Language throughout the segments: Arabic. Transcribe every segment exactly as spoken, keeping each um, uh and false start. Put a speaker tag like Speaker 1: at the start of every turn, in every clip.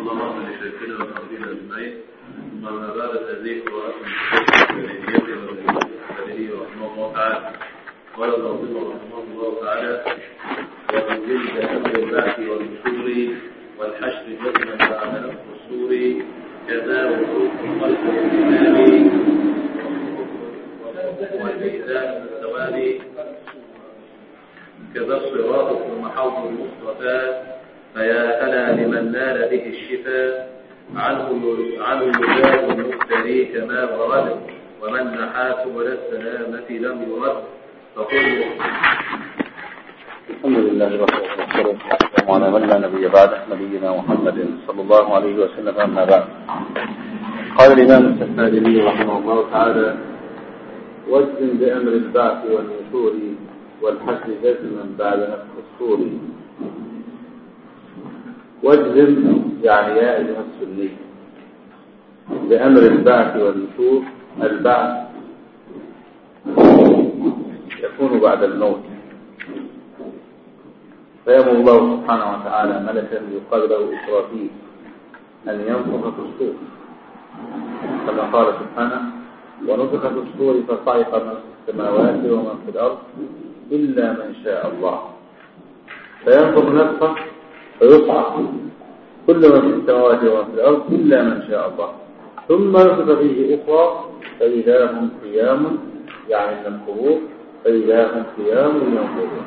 Speaker 1: اللهم لشركنا والمؤمنين اجمعين. ثم ما بعد هذه قراءة الشيخ رحمه الله تعالى. قال الناظم رحمه الله تعالى: ومن جلد امر البعث والنشور والحشر جزما بعد نفخ الصور كذا وحروف الخلق والإمام والميزان والثواب كذا الصراط ثم حوض المصطفى فيا هلا لمن نال به الشفاء عنه عنه يجاب المفتري كما ورد ومن نحى سبل السلامة لم يرد فقل
Speaker 2: الحمد لله والصلاة والسلام على من لا نبي بعده نبينا محمد صلى الله عليه وسلم. أما بعد، قال الإمام السفاري رحمه الله تعالى: واجزم بأمر البعث والنشور والحشر جزما بعد نفخ الصور. واجزم يعني يا أيها السني بأمر البعث والنشور. البعث يكون بعد الموت، فيأمر الله سبحانه وتعالى ملكا يقال له إسرافيل أن ينفخ في الصور، كما قال سبحانه: ونفخ في الصور فصعق من في السماوات ومن في الأرض إلا من شاء الله. فينفخ نفخه فيصعق كل من في السماوات ومن في الأرض إلا من شاء الله، ثم نفخ فيه أخرى فإذا هم قيام، يعني من القبور، فإذا هم قيام ينظرون.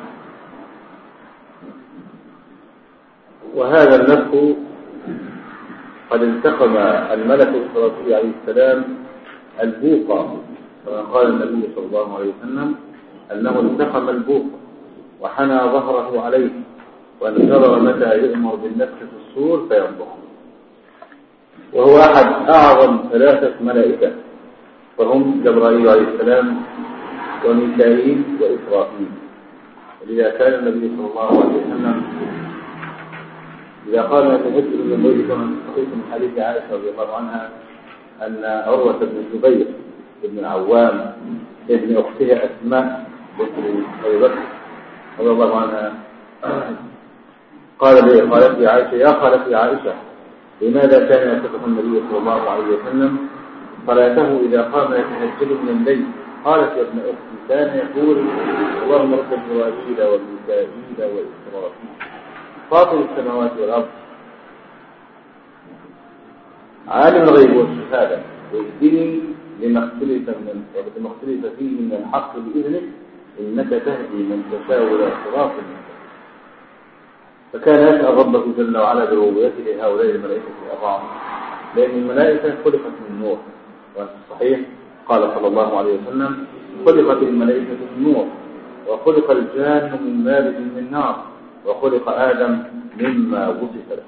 Speaker 2: وهذا النفخ قد انتقم الملك إسرافيل عليه السلام البوق، كما قال النبي صلى الله عليه وسلم أنه انتقم البوق وحنى ظهره عليه وانتظر متى يؤمر بالنفخ في الصور فينفخ. وهو أحد أعظم ثلاثة ملائكة، وهم جبرائيل عليه السلام وميكائيل وإسرافيل. ولذا كان النبي صلى الله عليه وسلم إذا قال نتهجر من بيت كما تستطيع من حديث عائشة رضي الله عنها أن عروة بن الزبير بن العوام ابن أختها أسماء بنت أبي بكر رضي الله عنها قال لي قالت لي عائشة: يا خالتي عائشة، لماذا كان يصفه النبي صلى الله عليه وسلم صلاته إذا قام يتهجد من الليل؟ قالت: يا ابن أختي، كان يقول: اللهم رب جبرائيل وميكائيل وإسرافيل فاطر السماوات والأرض عالم الغيب والشهادة واهدني لما اختلف من لما اختلف فيه من الحق بإذنك إنك تهدي من تشاء إلى صراط مستقيم. فكان يسأل ربه جل وعلا بربوبيته لهؤلاء الملائكة الأعظم، لأن الملائكة خلقت من نور، وفي الصحيح قال صلى الله عليه وسلم: خلقت الملائكة من نور، وخلق الجان من مارج من نار، وخلق آدم مما وصف له.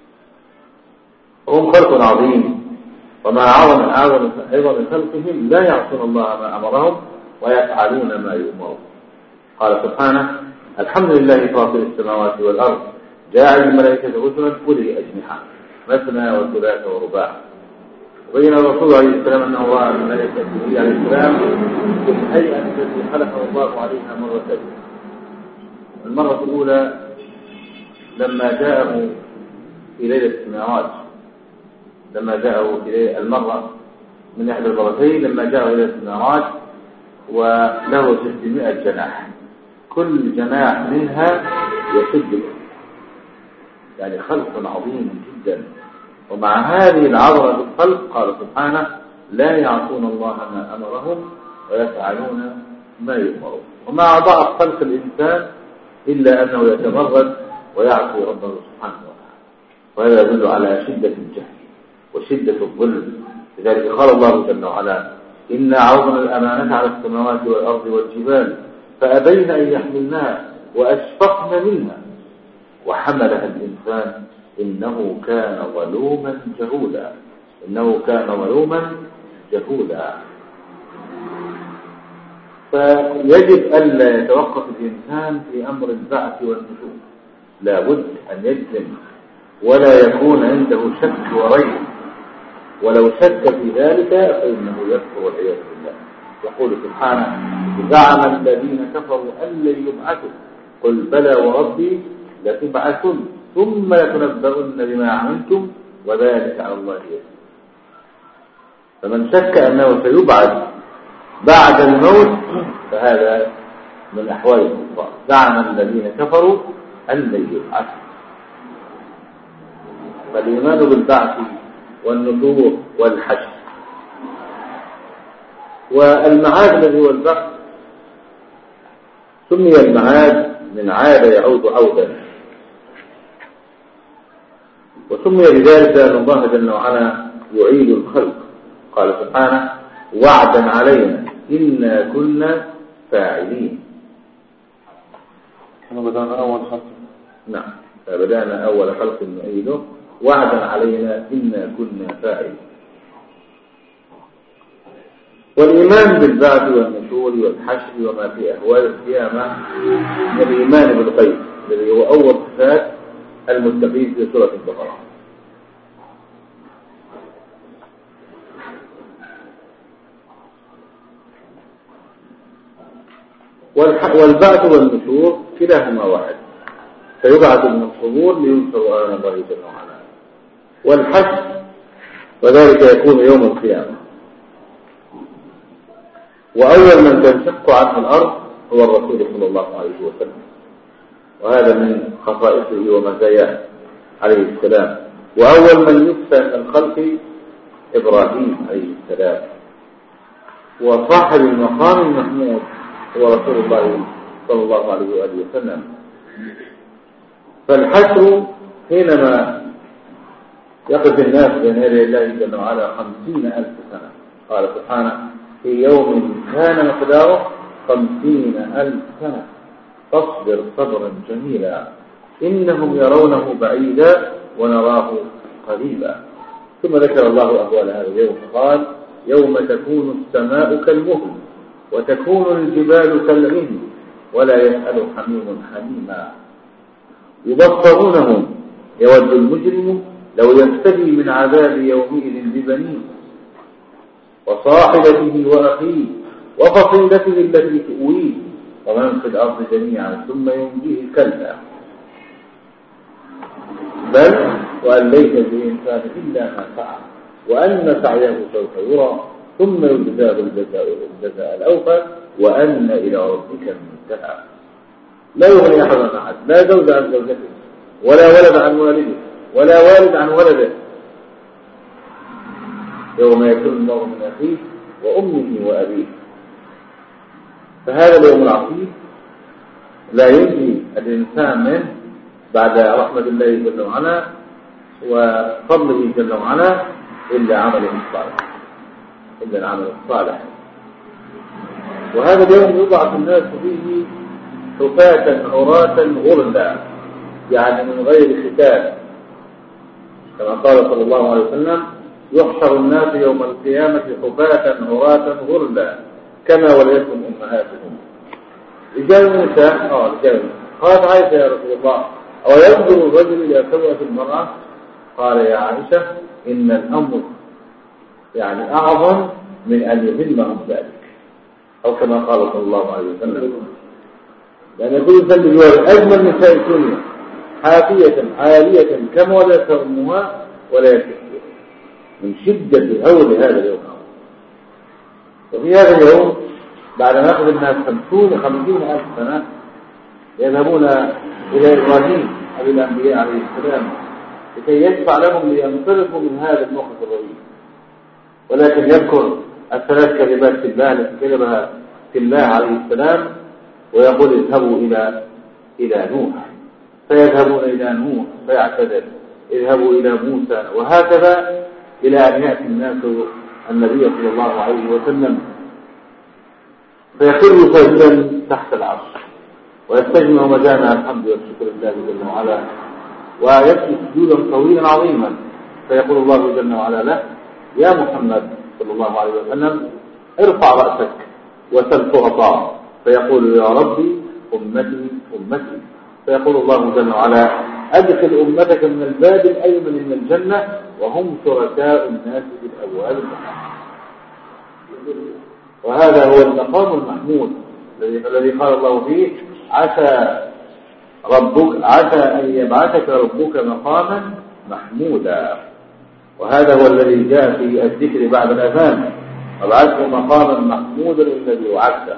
Speaker 2: هم خلق عظيم، ومع عظم عظم عظم خلقهم لا يعصون الله ما أمرهم ويفعلون ما يؤمرون. قال سبحانه: الحمد لله فاطر السماوات والأرض جاعل الملائكة رسلا أولي أجنحة مثنى وثلاث ورباع. وبين الرسول عليه السلام أنه رأى الملائكة عليه السلام في الهيئة التي خلقه الله عليها مرتين. المرة الأولى لما جاءه في ليلة المعراج، لما جاءه في ليلة المرة من إحدى المرتين لما جاءه ليلة المعراج وله ستمائة جناح، كل جناح منها يشد، يعني خلق عظيم جدا. ومع هذه العظمة الخلق قال سبحانه: لا يعصون الله ما أمرهم ويفعلون ما يؤمرون. ومع ضعف خلق الإنسان إلا أنه يتمرد ويعصي ربه سبحانه وتعالى، وهذا يدل على شدة الجهل وشدة الظلم. لذلك قال الله جل وعلا: إنا عرضنا الأمانة على السماوات والأرض والجبال فأبين أن يحملنها وأشفقن منها وحملها الإنسان إنه كان ظلوما جهولا إنه كان ظلوما جهولا. فيجب ألا يتوقف الإنسان في أمر البعث والنشور، لا بد أن يجزم ولا يكون عنده شك وريب، ولو شك في ذلك فإنه يكفر والعياذ بالله. يقول سبحانه: زعم الذين كفروا أن لن يبعثوا قل بلى وربي لتبعثن ثم لتنبؤن بما عملتم وذلك على الله يسير. فمن شك أنه سيبعث بعد الموت فهذا من أحوال الكفار. زعم الذين كفروا أن لن يبعثوا. فالإيمان بالبعث والنشور والحشر والمعاد الذي هو البعث سمي المعاد من عاد يعود عودا، وسمي بذلك لأن الله جل وعلا يعيد الخلق. قال سبحانه وعدا علينا إنا كنا فاعلين.
Speaker 3: بدأنا أول خلق.
Speaker 2: نعم، فبدأنا أول خلق نعيده وعدا علينا إنا كنا فاعلين. والإيمان بالبعث والنشور والحشر وما في أهوال القيامة من الإيمان بالغيب الذي هو أول صفات المتقين في سورة البقرة. والبعث والنشور كلاهما واحد، فيبعث من القبور لينشر على الله جل وعلا. والحشر وذلك يكون يوم القيامة، وأول من تنشق عنه الأرض هو الرسول صلى الله عليه وسلم، وهذا من خصائصه ومزاياه عليه السلام. وأول من يكفى من الخلق إبراهيم عليه السلام، وصاحب المقام المحمود هو رسول الله صلى الله عليه وآله وسلم. فالحشر حينما يقف الناس بين يدي الله جل وعلا خمسين ألف سنة. قال سبحانه في يوم كان مقداره خمسين ألف سنة فاصبر صبرا جميلا إنهم يرونه بعيدا ونراه قريبا. ثم ذكر الله أهوال هذا اليوم فقال يوم تكون السماء كالمهل وتكون الجبال كالعهن ولا يسأل حميم حميما يبصرونهم يود المجرم لو يفتدي من عذاب يومئذ ببنيه وصاحبته وأخيه وفصيلته التي تؤويه ومن في الأرض جميعا ثم ينجيه كلا بل وأن ليس للإنسان إلا ما سعى وأن سعيه سوف يرى ثم يجزاه الجزاء الجزاء الأوفى وأن إلى ربك المنتهى. لا يغني أحد عن أحد، لا زوج عن زوجته ولا ولد عن والده ولا والد عن ولده يوم يكون المرء من أخيه وأمه وأبيه. فهذا اليوم العصيب لا ينجي الإنسان منه بعد رحمة الله جل وعلا وفضله جل وعلا إلا عمله الصالح إلا العمل الصالح. وهذا اليوم يبعث الناس فيه حفاة عراة غرلا، يعني من غير ختان، كما قال صلى الله عليه وسلم يحشر الناس يوم القيامة حفاة عراة غرلا كما وليتهم أمهاتهم. رجال ونساء اه رجال. قالت عائشة يا رسول الله أو ينظر الرجل إلى سوءة المرأة؟ قال يا عائشة إن الأمر يعني أعظم من أن يهمهم ذلك، أو كما قال صلى الله عليه وسلم. لأن يعني كل إنسان بجوار أجمل نساء الدنيا حافية عالية كما ولا أمها ولا يكفر من شدة هول هذا اليوم. وفي هذا اليوم بعد ما أخذ الناس خمسون خمسين ألف سنة يذهبون إلى إبراهيم أبي الأنبياء عليه السلام لكي يدفع لهم لينطلقوا من هذا الموقف الرهيب. ولكن يذكر الثلاث كلمات في الله التي كلمها في الله عليه السلام ويقول اذهبوا إلى إلى نوح، فيذهبون إلى نوح فيعتذر، اذهبوا إلى موسى، وهكذا إلى أن يأتي الناس النبي صلى الله عليه وسلم فيخر ساجدا تحت العرش ويستجمع مجامع الحمد والشكر لله جل وعلا ويبكي سجودا طويلا عظيما فيقول الله جل وعلا له يا محمد صلى الله عليه وسلم ارفع رأسك وسل تعطى، فيقول يا ربي أمتي أمتي، فيقول الله جل وعلا أدخل أمتك من الباب الأيمن من الجنة وهم شركاء الناس في الأبواب الجنة. وهذا هو المقام المحمود الذي قال الله فيه عسى ربك عسى أن يبعثك ربك مقاما محمودا. وهذا هو الذي جاء في الذكر بعد الأذان: وابعثه مقاما محمودا الذي وعدته.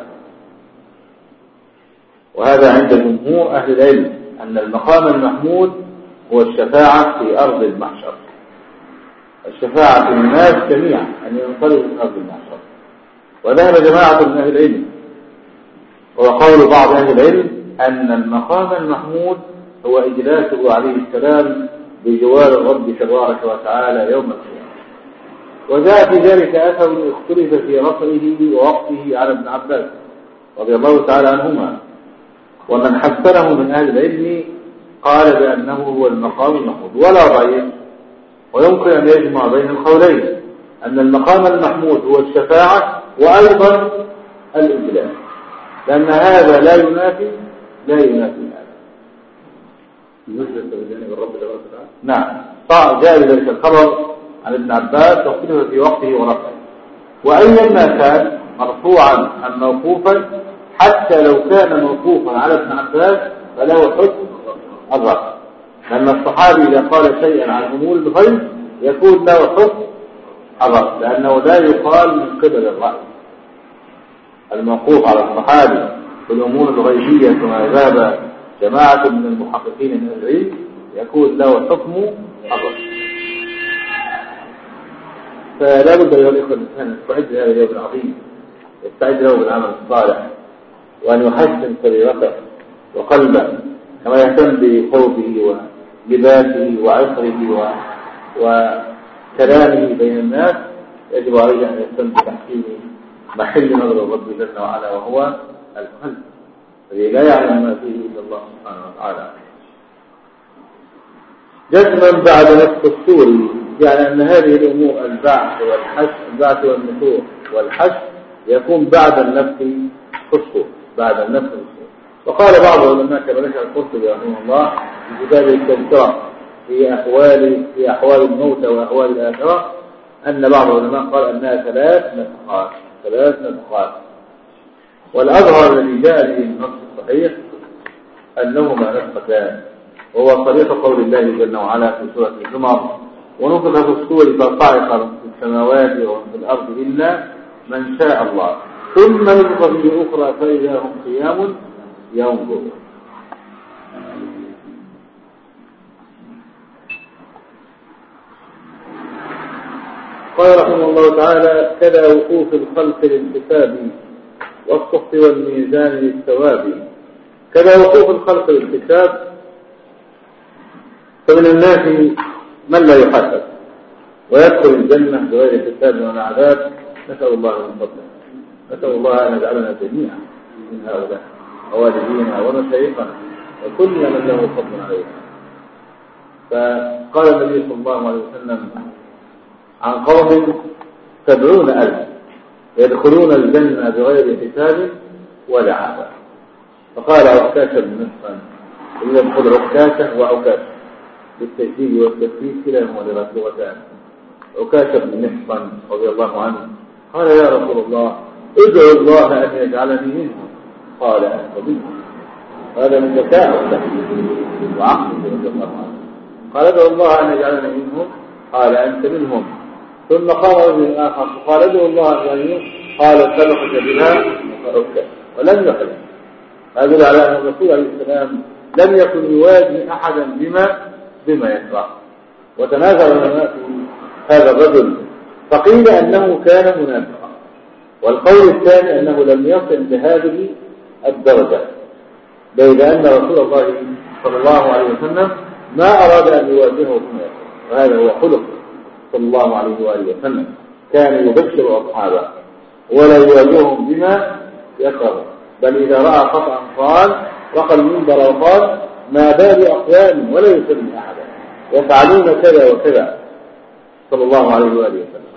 Speaker 2: وهذا عند جمهور أهل العلم أن المقام المحمود هو الشفاعة في أرض المحشر، الشفاعة للناس جميعا أن ينقلبوا من أرض المحشر. وذهب جماعة من أهل العلم وقول بعض أهل العلم أن المقام المحمود هو إجلاسه عليه السلام بجوار الرب تبارك وتعالى يوم القيامة. وجاء في ذلك أثر اختلف في رفعه ووقفه على ابن عباس رضي الله تعالى عنهما، ومن حسنه من أهل العلم قال بأنه هو المقام المحمود ولا ضعيف. ويمكن أن يجمع بين القولين أن المقام المحمود هو الشفاعة وأيضا الإجلاس، لأن هذا لا ينافي لا ينافي هذا.
Speaker 1: بالنسبة لجانب الرب تبارك وتعالى
Speaker 2: نعم، جاء ذلك الخبر عن ابن عباس واختلف في وقته ورفعه. وأيا ما كان مرفوعا أم موقوفا، حتى لو كان موقوفا على ابن عباس فله حكم الرفع، لأن الصحابي إذا قال شيئا عن أمور الغيب يكون له حكم الرفع، لأنه لا يقال من قبل الرأي. الموقوف على الصحابي في الأمور الغيبية كما ذهب جماعة من المحققين من العلم يكون له حكم الرفع. فلا بد أيها الإخوة الإنسان يستعد لهذا اليوم العظيم، يستعد له بالعمل الصالح، وأن يحسن سريرته وقلبه، كما يهتم بقوته ولباسه وعطره وكلامه بين الناس. يجب عليه أن يهتم بتحسين محل نظر الرب جل وعلا وهو القلب الذي لا يعلم ما فيه إلا الله سبحانه وتعالى. جزما بعد نفخ الصور، يعني أن هذه الأمور البعث والحشر، البعث والنشور والحشر يكون بعد النفخ في الصور، بعد النفخ في الصور. وقال بعض العلماء كما ذكر القرطبي رحمه الله في كتابه التذكرة في أحوال في أحوال الموتى وأحوال الآخرة، أن بعض العلماء قال أنها ثلاث نفخات ثلاث نفخات والأظهر الذي جاء به النص الصحيح أنهما نفختان، وهو طريق قول الله جل وعلا في سورة الزمر: ونفخ في الصور فصعق من في السماوات ومن في الأرض إلا من شاء الله ثم نفخ فيه أخرى فإذا هم قيام ينظرون. قال رحمه الله تعالى: كذا وقوف الخلق للحساب والصف والميزان للثواب. كذا وقوف الخلق للحساب، فمن الناس من لا يحاسب ويدخل الجنة بغير حساب ولا عذاب، نسأل الله من فضله، نسأل الله أن يجعلنا جميعا من هؤلاء ووالدينا ومشايخنا وكل من له فضل علينا. فقال النبي صلى الله عليه وسلم عن قوم سبعون ألف يدخلون الجنة بغير حساب ولا عذاب، فقال عكاشة بن محصن: إن يدخل عكاشة وعكاشة بالتجديد والتفكيك كلاهما لغتان. عكاشة بن محصن رضي الله عنه قال: يا رسول الله، ادعو الله أن يجعلني منهم. قال: أنت منهم. هذا من ذكاء وعقل رضي الله عنه. قال: ادعو الله أن يجعلني منهم. قال: أنت منهم. ثم قال رجل آخر فقال: ادعو الله أن يجعلني منهم. قال: سبقك بها فركت ولم يحلم. هذا على أن الرسول عليه السلام لم يكن يواجه أحدا بما بما يكره. وتنازع العلماء في هذا الرجل، فقيل أنه كان منافقا، والقول الثاني أنه لم يصل بهذه الدرجة، بيد أن رسول الله صلى الله عليه وسلم ما أراد أن يواجهه بما يكره، وهذا هو خلق صلى الله عليه وآله وسلم، كان يبشر أصحابه ولا يواجههم بما يكره، بل إذا رأى خطأ قال رقى المنبر وقال: ما بال أقوام ولا يسلم أحدا يفعلون كذا وكذا، صلى الله عليه وآله وسلم.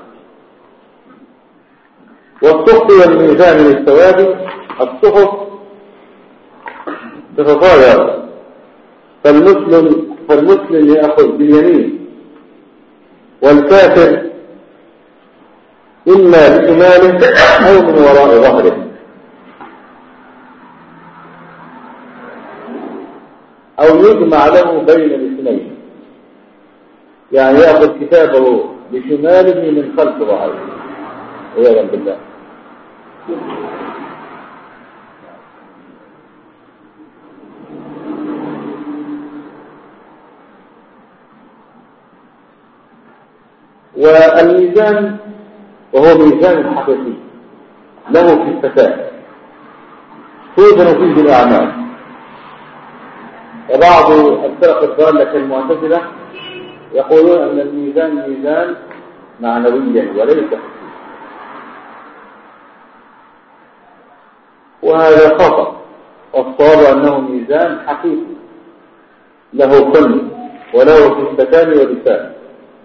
Speaker 2: والصحف والميزان للثواب، الصحف تتطاير، فالمسلم فالمسلم يأخذ باليمين، والكافر إما بشماله أو من وراء ظهره، أو يجمع له بين الاثنين، يعني يأخذ كتابه بشماله من خلف ظهره عياذا بالله. والميزان وهو ميزان حقيقي له كفتان توزن فيه الأعمال. وبعض الفرق الضالة كالمعتزلة يقولون أن الميزان ميزان معنويا وليس حقيقي، وهذا خطأ. والصواب أنه ميزان حقيقي له كل وله كفتان ولسان.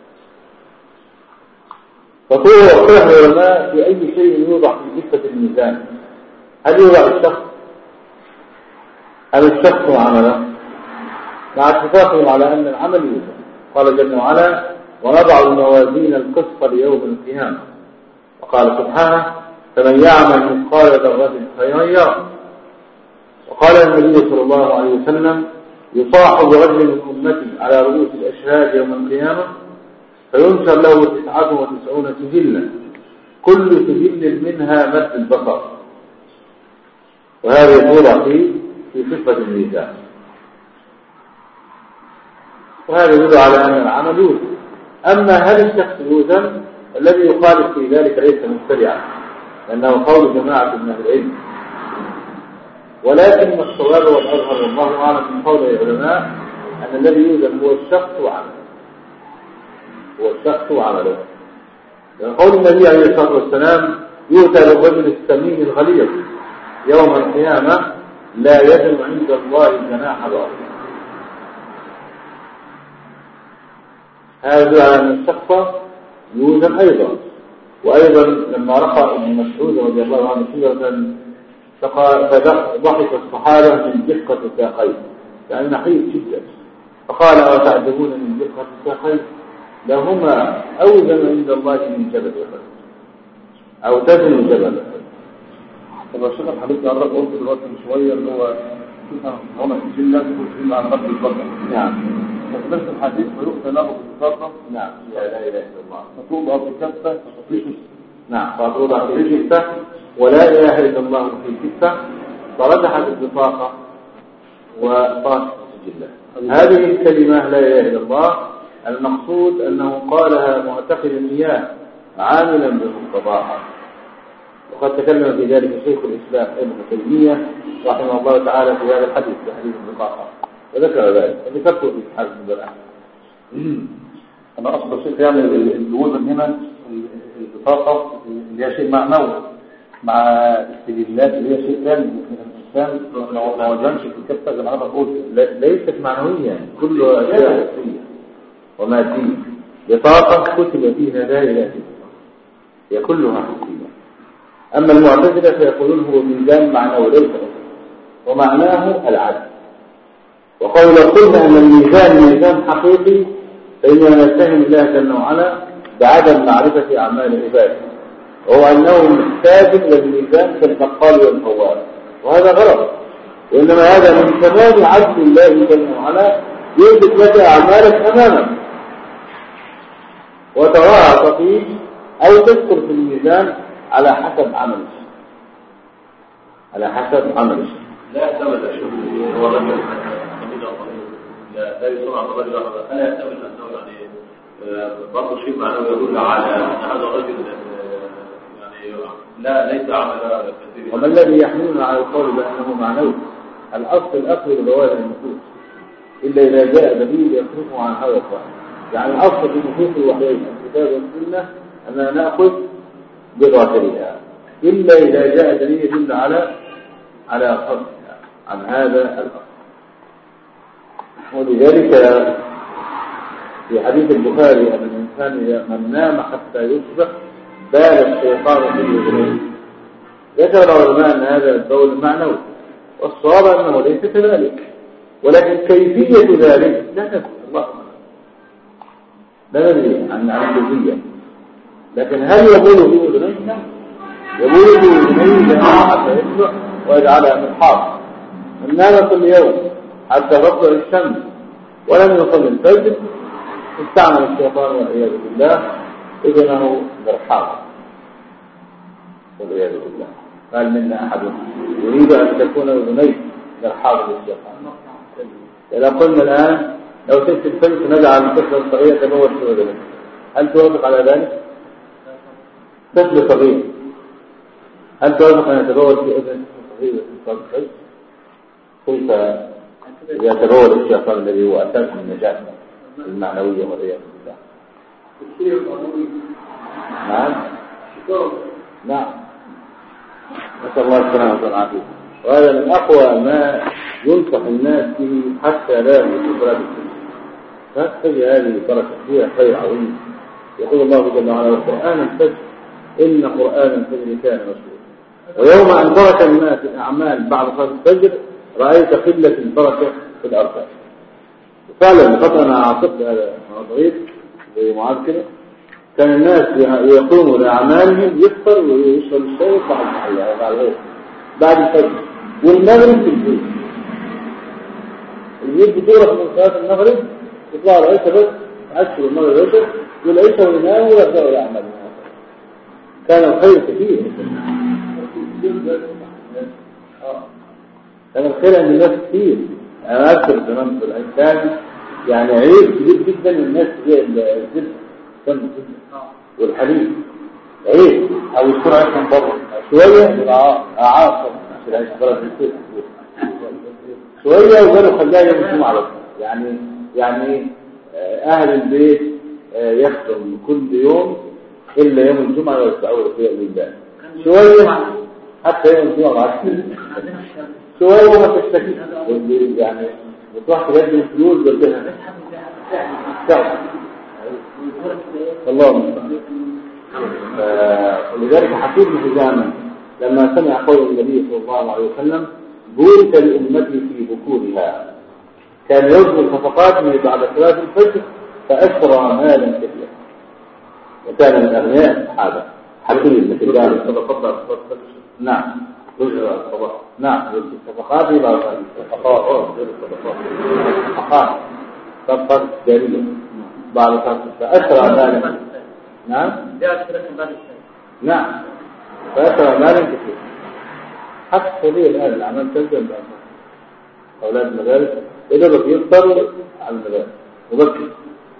Speaker 2: فهو اختلاف العلماء في أي شيء يوضع في كفة الميزان، هل يوضع الشخص أم الشخص وعمله؟ مع اتفاقهم على أن العمل يوزن. قال جل وعلا: ونضع الموازين القسط ليوم القيامة. وقال سبحانه: فمن يعمل مثقال ذرة خيرا يره. وقال النبي صلى الله عليه وسلم: يصاحب رجل من أمتي على رؤوس الأشهاد يوم القيامة فينشر له تسعة وتسعون سجلا كل سجل منها مد البصر. وهذا يدور في في صفة الميزان. وهذا يدل على أن العمل يوزن. أما هل الشخص يوزن؟ الذي يخالف في ذلك ليس مبتدعا، لأنه قول جماعة من أهل العلم. ولكن الصواب والأظهر والله أعلم من قول العلماء أن الذي يوزن هو الشخص وعمله، هو الشخص وعمله. لأن قول النبي عليه الصلاة والسلام: يؤتى بالرجل السمين الغليظ يوم القيامة لا يزن عند الله جناح بعوض. هذا على أن الشخص يوزن أيضا. وأيضا لما رقى ابن مسعود رضي الله عنه سورة فضحك الصحابة من دقة ساقيه، يعني نحيف جدا، فقال: أتعجبون من دقة ساقيه؟ لهما أوزن عند الله من جبل أحد أو تزن جبل أحد.
Speaker 3: طب الشيخ الحديث ده قرب قلت دلوقتي من شوية اللي هو هنا الجلة والجلة على رب البطن.
Speaker 2: نعم.
Speaker 3: وفي نفس الحديث ويؤتى له بالبطن.
Speaker 2: نعم. لا إله إلا الله.
Speaker 3: فتوضع في كفة فتطيش.
Speaker 2: نعم. فتوضع في كفة ولا إله إلا الله في كفة فرجحت البطاقة وطاشت الجلة. هذه الكلمة لا إله إلا الله المقصود أنه قالها معتقد النية عاملا بمقتضاها. وقد تكلم في ذلك شيخ الإسلام ابن تيمية رحمه الله تعالى في هذا الحديث في حديث البطاقة وذكر ذلك وذكرته في حديث البلاء.
Speaker 3: أنا أصل الشيخ يعني الوزن هنا البطاقة اللي هي شيء معنوي مع السجلات اللي هي شيء ثاني. الإنسان ما وزنش في الكفة زي ما أنا بقول
Speaker 2: ليست معنوية، كلها أشياء حسية ومادية. بطاقة كتب فيها لا إله إلا الله هي كلها حسية. أما المعتزلة فيقولون هو ميزان معنوي ليس ومعناه العدل. وقالوا لو قلنا أن الميزان ميزان حقيقي فإننا نتهم الله جل وعلا بعدم معرفة أعمال العباد، وهو أنه محتاج إلى الميزان كالبقال والفوار، وهذا غلط. وإنما هذا من تمام عدل الله جل وعلا يثبت لك أعمالك أمامك وتراها تطيب أو تذكر في الميزان على حسب عملك على حسب عملك.
Speaker 1: لا يعتمد الشغل هو رجل لا لا يصنع الرجل أنا يعتمد أنه يعني برضه شيء معنوي يدل على أن هذا الرجل يعني لا ليس عمل كثير.
Speaker 2: وما الذي يحملنا على القول بأنه معنوي؟ الأصل الأصل لظواهر النصوص إلا إذا جاء دليل يصرفه عن هذا الظاهر. يعني الأصل في نصوص الوحيين الكتاب والسنة أننا نأخذ بظاهرها إلا إذا جاء دليل يدل على على صرفها عن هذا الأصل. ولذلك في حديث البخاري أن الإنسان من نام حتى يصبح بال الشيطان في أذنيه. ذكر العلماء أن هذا البول معنوي، والصواب أنه ليس كذلك، ولكن كيفية ذلك لا ندري. الله لا ندري عن الكيفية، لكن هل يبول في أذنيه؟ يبول في أذنيه حتى يصبح ويجعلها مرحاض. من نام كل يوم حتى تطلع الشمس ولم يصل الفجر استعمل الشيطان والعياذ بالله إذنه مرحاض والعياذ بالله. قال منا أحد يريد أن تكون أذنيه مرحاض للشيطان. إذا قلنا الآن لو تلك الفلس نجعل الطفل الصغير تبول في أذنه، هل توافق على ذلك؟ طفل صغير هل توافق أن يتبول في أذن صغير في كيف يتبول الشيطان الذي هو أساس النجاة المعنوية والعياذ بالله؟ نعم نعم نسأل الله السلامة والعافية. وهذا من أقوى ما ينصح الناس به حتى لا يكون صلاة السنة. فهذه هذه بركة فيها خير عظيم. يقول الله جل وعلا والقرآن الفجر إن قرآن الفجر كان مشهودا. ويوم أن ترك الناس الأعمال بعد صلاة الفجر رأيت قلة البركة في الأرض. فعلا قطعنا عاصفت هذا صغير زي معاذ كده، كان الناس يقوموا لأعمالهم يفطر ويشرب الشاي ويطلع المحل بعد غير بعد الفجر والمغرب في البيت. البيت بدورة من صلاة المغرب يطلع العيشة بس عشر المغرب عشر والعيشة ويناموا ويرجعوا لأعمالهم. كان الخير كثير، كان الخير عند الناس كثير. أنا أذكر زمان في الإنسان يعني عيب كبير جدا الناس تجاه الزبدة والحليب عيب او يكون عيشهم بره شويه يبقى اعاصر عشان عيش بره البيت شويه وقالوا خليها يوم الجمعه بس. يعني يعني اهل البيت يخدم كل يوم الا يوم الجمعه ويستعوا فيها لله شويه حتى يوم الجمعه بعد شويه ما تشتكي يعني بتروح تجدد الفلوس بدها الله المستعان. ولذلك حكيم بن حزام لما سمع قول النبي صلى الله عليه وسلم بورك لأمتي في بكورها كان يذكر صفقاته بعد صلاة الفجر فأسرى مالا كثيرا وكان من أغنياء الصحابة. حكيم بن حزام الصدقات نعم رجل الصدقات نعم الصفقات بعد الصدقات الصدقات صدقات جارية بعد صلاة فأسرى مالا نعم نعم فأسرى مالا كثير. حتى ليه الآن الأعمال تلزم بأسرى أولاد المدارس يجب يفطروا على المدارس مبكر.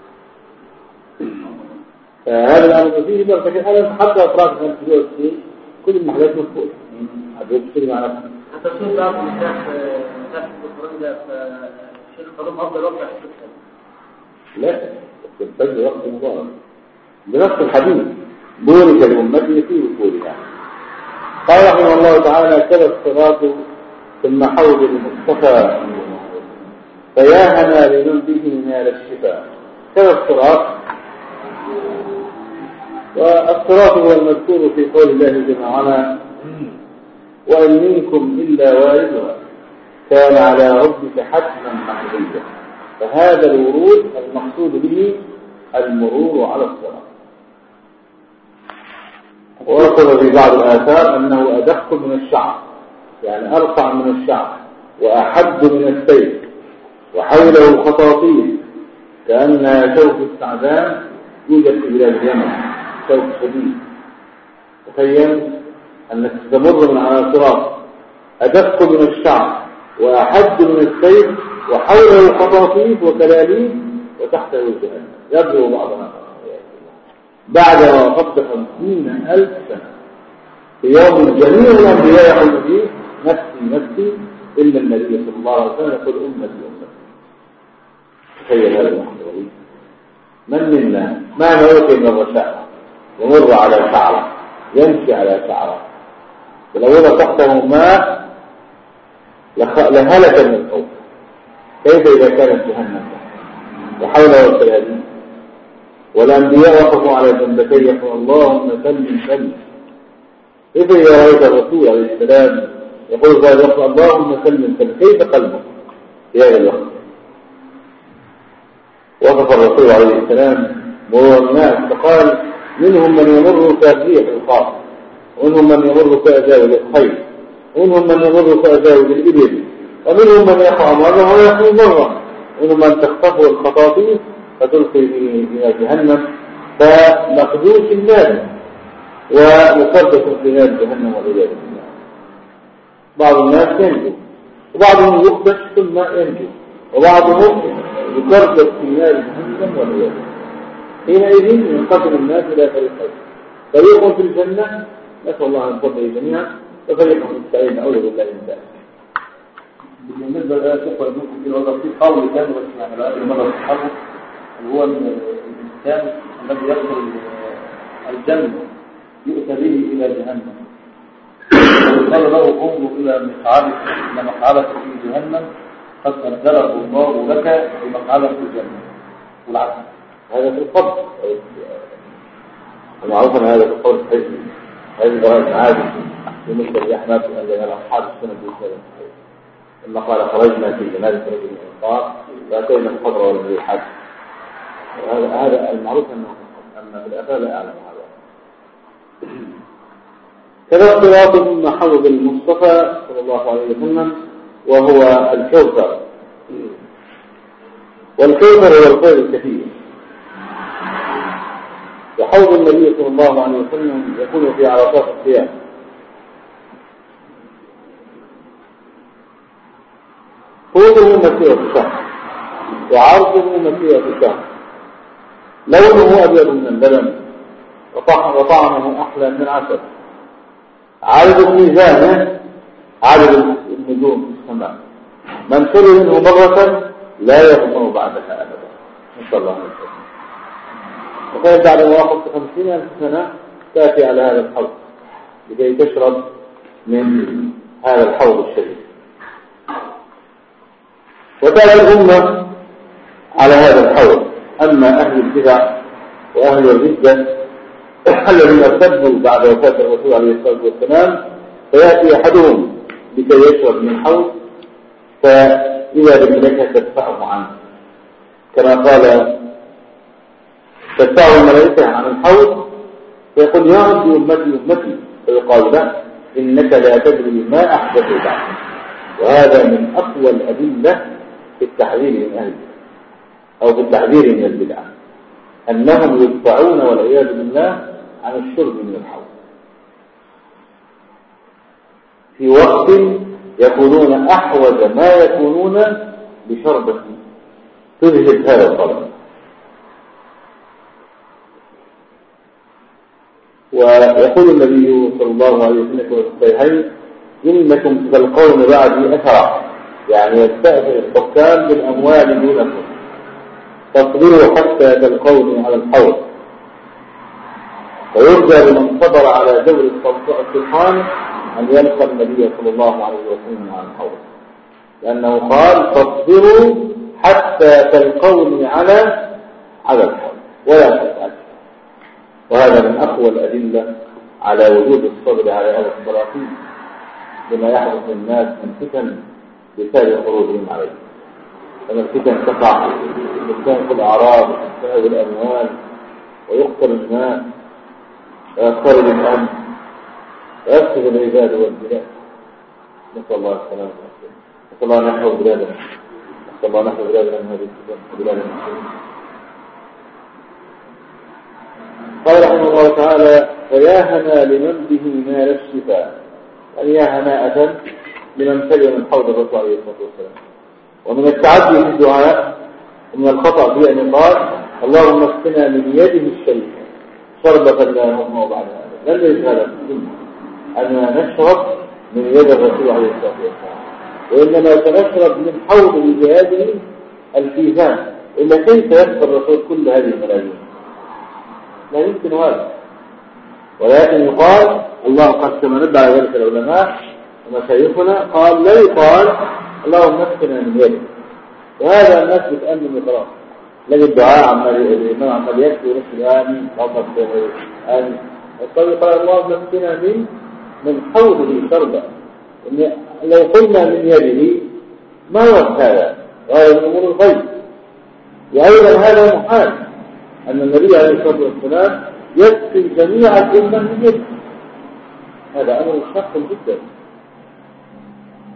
Speaker 2: فهذا الأمر فيه بركة كثيرة حتى أطراف من الفلوس كل المحلات مفقودة حتى يشتري مع نفسه.
Speaker 4: حتى الشيخ بعض الناس نفس القرآن ده فالشيخ قالوا أفضل وقت حسبتها
Speaker 2: لا الفجر وقت مبارك بنفس الحديث بورك لأمتي في وصولها. قال رحمه الله تعالى كذا الصراط ثم حوض المصطفى فيا هنا لمن به نال الشفاء. كذا الصراط والصراط هو المذكور في قول الله جل وعلا وإن منكم إلا واردها كان على ربك حتما محدودا. فهذا الورود المقصود به المرور على الصراط. ورد في بعض الآثار أنه أدق من الشعر يعني أرفع من الشعر وأحد من السيف وحوله خطاطيف كأن شوك السعدان يوجد في بلاد اليمن شوك شديد. تخيل أنك تمر من على صراط أدق من الشعر وأحد من السيف وحوله خطاطيف وكلاليب وتحته جهنم يبدو بعضنا بعد ما وقفت خمسين ألف سنة في يوم جميع الأنبياء يقول فيه نفسي نفسي إلا النبي صلى الله عليه وسلم يقول أمتي أمتي. تخيل هذا المحضر من منا ما نوكي من الرشاء يمر على شعره يمشي على شعره ولو وضع تحته ماء لهلك من الخوف. كيف إذا كانت جهنم وحوله الكلاليب والأنبياء وقفوا على جنبتي يقول اللهم سلم سلم. كيف إذا رأيت الرسول عليه السلام يقول ذلك يقول اللهم سلم سلم كيف قلبك في هذا الوقت. وقف الرسول عليه السلام مرور الناس فقال منهم من يمر كالريح الخاص ومنهم من يمر كأزاوج الخيل ومنهم من يمر كأزاوج الإبل ومنهم من يقع مرة ويقع مرة ومنهم من تخطفه الخطاطيف فتلقي إلى جهنم فمقدوس الناس ومقدس في نار جهنم والعياذ بالله. بعض الناس ينجو وبعضهم يخدش ثم ينجو وبعضهم يقدس في نار جهنم والعياذ بالله. حينئذ ينقسم الناس الى فريقين، فريق في الجنه نسال الله ان يفضل جميعا وفريق في السعير اعوذ بالله من ذلك.
Speaker 3: بالنسبه للشيخ والمسلم في الوضع في قول كان بس يعني بقى المره التحرك اللي هو الانسان الذي يدخل الجنه يؤتى به الى جهنم ويقال له انظر الى مقعدك الى مقعدك في جهنم قد أنزله الله لك بمقعدك في الجنه والعكس.
Speaker 2: هذا في القبر ومعروف ان هذا في القبر حزب هذه درجه عادي في مثل احناف الذين اصحاب السنه في لما قال خرجنا في جنازه رجل من الانصار فاتينا القبر والذي الحج. هذا هذا المعروف انه اما في الاخره لا اعلم هذا. كذا اختلاط من حوض المصطفى صلى الله عليه وسلم وهو الكوثر. والكوثر هو الخير الكثير. وحوض النبي صلى الله عليه وسلم يكون في عرفات الصيام طوله مسيرة شهر وعرضه مسيرة شهر لونه أبيض من اللبن وطعمه أحلى من العسل عدد ميزانه عدد النجوم في السماء من شرب منه مرة لا يظمأ بعدها أبدا نسأل الله عليه وسلم. وكانت بعد مواقف خمسين ألف سنة تأتي على هذا الحوض لكي تشرب من هذا الحوض الشريف. وتابع الأمة على هذا الحوض. أما أهل البدع وأهل الردة الذين ارتدوا بعد وفاة الرسول عليه الصلاة والسلام فيأتي أحدهم لكي يشرب من الحوض فإذا بالملائكة تدفعه عنه كما قال تدفعه الملائكة عن الحوض فيقول يا ربي أمتي أمتي فيقال له إنك لا تدري ما أحدث بعد. وهذا من أقوى الأدلة في التحذير من أهل أو في التحذير من البدع أنهم يدفعون والعياذ بالله عن الشرب من الحوض في وقت يكونون أحوج ما يكونون بشربة تذهب هذا الطلب. ويقول النبي صلى الله عليه وسلم في الصحيحين إنكم تلقون بعدي أثرا يعني يستأثر الحكام بالأموال دونكم تصبروا حتى تلقوني على الحوض ويرجى لمن صبر على دور السلطان أن يلقى النبي صلى الله عليه وسلم على الحوض لأنه قال تصبروا حتى تلقوني على على الحوض ولا تفعل. وهذا من أقوى الأدلة على وجود الصبر على هذا الصراطين لما يحدث الناس من فتن بسبب خروجهم عليه. أن الفتن تقع تنتهك الأعراض وتنتهك الأموال ويقتل الناس ويخترب الأمن ويفسد العباد والبلاد. نسأل الله السلامة والعافية. نسأل الله أن يحفظ بلادنا نسأل الله أن يحفظ بلادنا من هذه الفتن وبلاد المسلمين. قال رحمه الله تعالى فيا هنا لمن به نال الشفاء يعني يا هناءة لمن سلم من حوض الرسول عليه الصلاة والسلام. ومن التعدي في الدعاء ومن الخطأ في أن يقال اللهم اسقنا من يده الشريفة شربة لا نظمأ بعد هذا. لن يجب هذا أننا نشرب من يد الرسول عليه الصلاة والسلام وإنما سنشرب من حوض بهذه الفيزان. إلا كيف يبقى الرسول كل هذه الملايين؟ لا يمكن هذا. ولكن يقال الله قد كما ندعى ذلك العلماء ومشايخنا قال لا يقال اللهم اسقنا من يده. وهذا الناس بتأمن خلاص لقي الدعاء عمال الإمام عمال يكفي نفس الآمين ربط آمين الطريق قال اللهم اسقنا من من حوضه شربا. لو قلنا من يده ما وقت هذا وهذا من أمور الغيب. وأيضا هذا محال أن النبي عليه الصلاة والسلام يسقي جميع الأمة من يده. هذا أمر شاق جدا.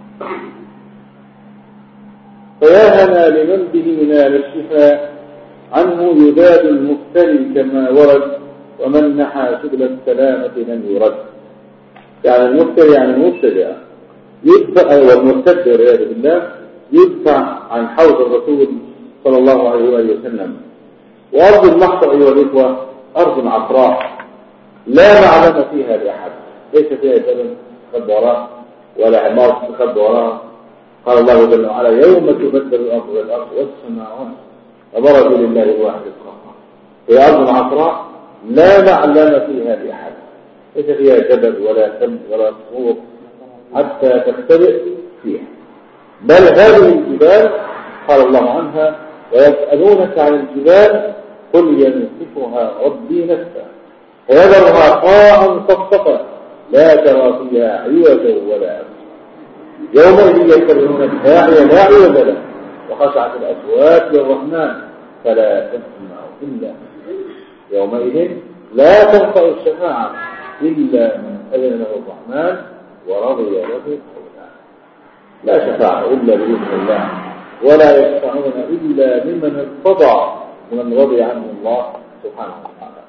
Speaker 2: فيا هنا لمن به نال الشفاء عنه يباد المفتري كما ورد ومن نحى سبل السلامة لم يرد. يعني المفتري يعني المبتدع يدفع والمرتد والعياذ بالله يدفع عن حوض الرسول صلى الله عليه وآله وسلم. وأرض المحشر أيها الإخوة أرض عفراء لا معلم فيها لأحد، ليس فيها جبل تخب وراه ولا عمار تخب وراه. قال الله جل وعلا يوم تبدل الأرض والأرض والسماوات وبرزوا لله الواحد القهار. هي أرض عفراء لا معلم فيها لأحد، ليس فيها جبل ولا ثلج ولا صخور حتى تختلف فيها. بل هذه الجبال قال الله عنها ويسألونك عن الجبال قل ينسفها ربي نسفا فيذرها قاعا صفصفا لا ترى فيها عوجا ولا أمتا يومئذ يتبعون الداعي لا عوج له وخشعت الأصوات للرحمن فلا تسمع إلا يومئذ لا تنفع الشفاعة إلا من أذن له الرحمن ورضي له قولا. لا شفاعة إلا بإذن الله ولا يشفعون إلا ممن ارتضى ومن رضي عنه الله سبحانه وتعالى.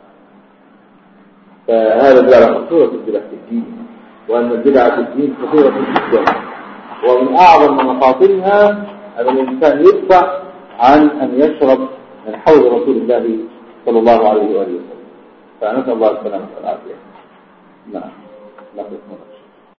Speaker 2: فهذا البدعة خطورة البدعة في الدين، وأن البدعة في الدين خطورة جدا، ومن أعظم مخاطرها أن الإنسان يدفع عن أن يشرب من حوض رسول الله صلى الله عليه وآله وسلم. فنسأل الله السلامة والعافية. نعم. لا تسمع.